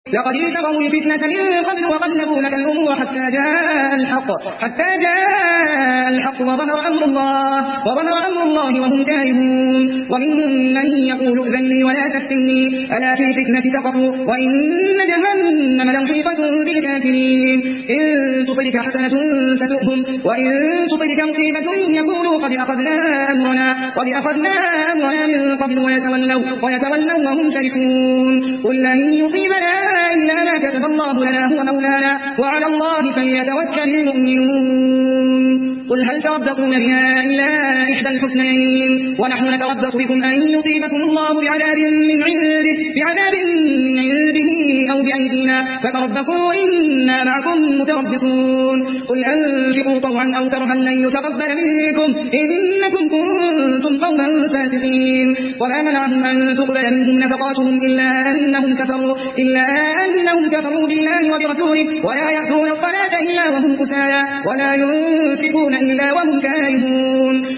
لقد ابتغوا الفتنة من قبل وقلبوا لك الأمور حتى جاء الحق وظهر أمر الله وهم كارهون. ومنهم من يقول ائذن لي ولا تفتني ألا في الفتنة سقطوا وإن جهنم لمحيطة بالكافرين. إن تصبك حسنة تسؤهم وإن تصبك مصيبة يقولوا قد أخذنا أمرنا من قبل ويتولوا وهم فرحون. قل لن يصيبنا إلا ما كتب الله لنا هو مولانا وعلى الله فليتوكل المؤمنون. قل هل تربصون بها إلا إحدى الحسنيين ونحن نتربص بكم أن يصيبكم الله بعذاب من عنده أو بأيدينا فتربصوا إنا معكم متربصون. قل أنفقوا طوعا أو كرها لن يتقبل منكم إنكم كنتم قوما فاسقين. وما منعهم أن تقبل منهم نفقاتهم إلا أنهم كفروا بالله وبرسوله ولا يأتون الصلاة إلا وهم كسالى ولا ينفقون إلا وهم كارهون.